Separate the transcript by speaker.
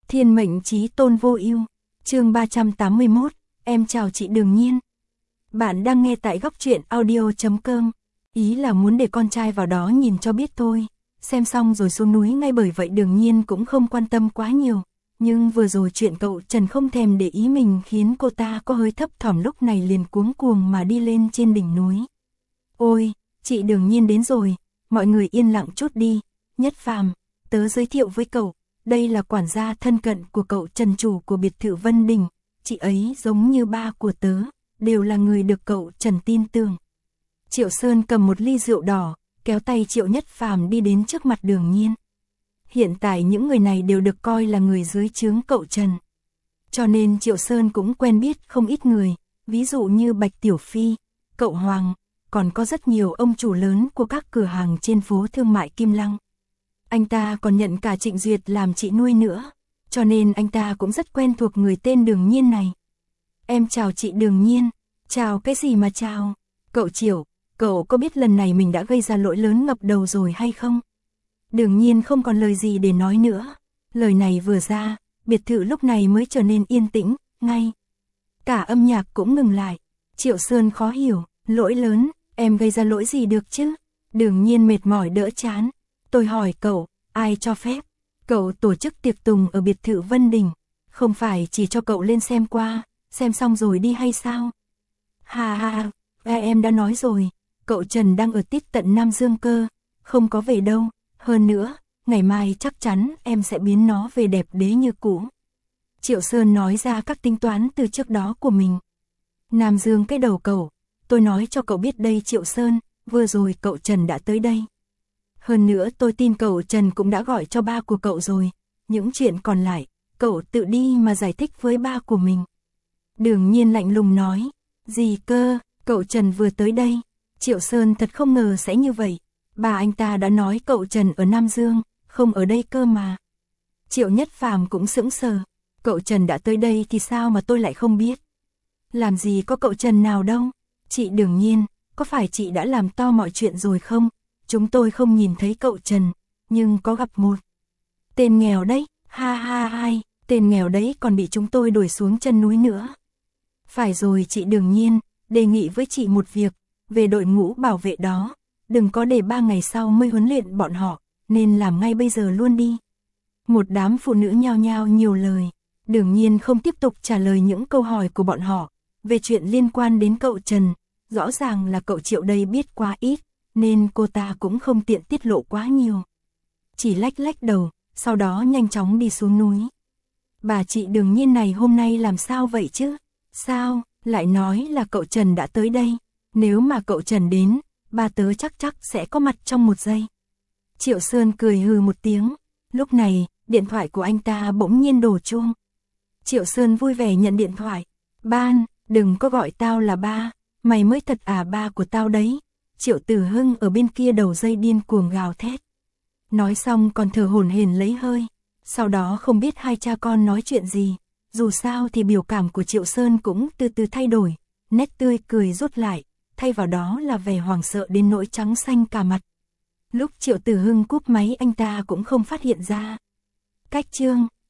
Speaker 1: Thiên mệnh chí tôn vô ưu. Chương 381, em chào chị Đường Nhiên. Bạn đang nghe tại góc truyện audio.com. Ý là muốn để con trai vào đó nhìn cho biết thôi. Xem xong rồi xuống núi ngay, bởi vậy Đường Nhiên cũng không quan tâm quá nhiều. Nhưng vừa rồi chuyện cậu Trần không thèm để ý mình khiến cô ta có hơi thấp thỏm, lúc này liền cuống cuồng mà đi lên trên đỉnh núi. Ôi, chị Đường Nhiên đến rồi, mọi người yên lặng chút đi. Nhất Phàm, tớ giới thiệu với cậu, đây là quản gia thân cận của cậu Trần, chủ của biệt thự Vân Đình. Chị ấy giống như ba của tớ, đều là người được cậu Trần tin tưởng. Triệu Sơn cầm một ly rượu đỏ, kéo tay Triệu Nhất Phàm đi đến trước mặt Đường Nhiên. Hiện tại những người này đều được coi là người dưới trướng cậu Trần. Cho nên Triệu Sơn cũng quen biết không ít người, ví dụ như Bạch Tiểu Phi, cậu Hoàng, còn có rất nhiều ông chủ lớn của các cửa hàng trên phố thương mại Kim Lăng. Anh ta còn nhận cả Trịnh Duyệt làm chị nuôi nữa, cho nên anh ta cũng rất quen thuộc người tên Đường Nhiên này. Em chào chị Đường Nhiên. Chào cái gì mà chào? Cậu Triệu, cậu có biết lần này mình đã gây ra lỗi lớn ngập đầu rồi hay không? Đường Nhiên không còn lời gì để nói nữa. Lời này vừa ra, biệt thự lúc này mới trở nên yên tĩnh, ngay. Cả âm nhạc cũng ngừng lại. Triệu Sơn khó hiểu, lỗi lớn, em gây ra lỗi gì được chứ? Đường Nhiên mệt mỏi đỡ chán. Tôi hỏi cậu, ai cho phép? Cậu tổ chức tiệc tùng ở biệt thự Vân Đình, không phải chỉ cho cậu lên xem qua, xem xong rồi đi hay sao? Ha ha, em đã nói rồi, cậu Trần đang ở tít tận Nam Dương cơ, không có về đâu. Hơn nữa, ngày mai chắc chắn em sẽ biến nó về đẹp đẽ như cũ. Triệu Sơn nói ra các tính toán từ trước đó của mình. Nam Dương cái đầu cậu, tôi nói cho cậu biết đây Triệu Sơn, vừa rồi cậu Trần đã tới đây. Hơn nữa tôi tin cậu Trần cũng đã gọi cho ba của cậu rồi, những chuyện còn lại, cậu tự đi mà giải thích với ba của mình. Đường Nhiên lạnh lùng nói, gì cơ, cậu Trần vừa tới đây. Triệu Sơn thật không ngờ sẽ như vậy. Bà anh ta đã nói cậu Trần ở Nam Dương, không ở đây cơ mà. Triệu Nhất Phàm cũng sững sờ. Cậu Trần đã tới đây thì sao mà tôi lại không biết? Làm gì có cậu Trần nào đâu. Chị Đường Nhiên, có phải chị đã làm to mọi chuyện rồi không? Chúng tôi không nhìn thấy cậu Trần, nhưng có gặp một tên nghèo đấy, ha ha hai, tên nghèo đấy còn bị chúng tôi đuổi xuống chân núi nữa. Phải rồi chị Đường Nhiên, đề nghị với chị một việc, về đội ngũ bảo vệ đó. Đừng có để 3 ngày sau mới huấn luyện bọn họ, nên làm ngay bây giờ luôn đi. Một đám phụ nữ nhao nhao nhiều lời. Đường Nhiên không tiếp tục trả lời những câu hỏi của bọn họ. Về chuyện liên quan đến cậu Trần, rõ ràng là cậu Triệu đây biết quá ít, nên cô ta cũng không tiện tiết lộ quá nhiều. Chỉ lách lách đầu, sau đó nhanh chóng đi xuống núi. Bà chị Đường Nhiên này hôm nay làm sao vậy chứ? Sao, lại nói là cậu Trần đã tới đây? Nếu mà cậu Trần đến, ba tớ chắc sẽ có mặt trong một giây. Triệu Sơn cười hừ một tiếng. Lúc này, điện thoại của anh ta bỗng nhiên đổ chuông. Triệu Sơn vui vẻ nhận điện thoại. Ban, đừng có gọi tao là ba, mày mới thật ba của tao đấy. Triệu Tử Hưng ở bên kia đầu dây điên cuồng gào thét. Nói xong còn thở hổn hển lấy hơi. Sau đó không biết hai cha con nói chuyện gì. Dù sao thì biểu cảm của Triệu Sơn cũng từ từ thay đổi. Nét tươi cười rút lại, thay vào đó là vẻ hoảng sợ đến nỗi trắng xanh cả mặt. Lúc Triệu Tử Hưng cúp máy anh ta cũng không phát hiện ra. Cách chương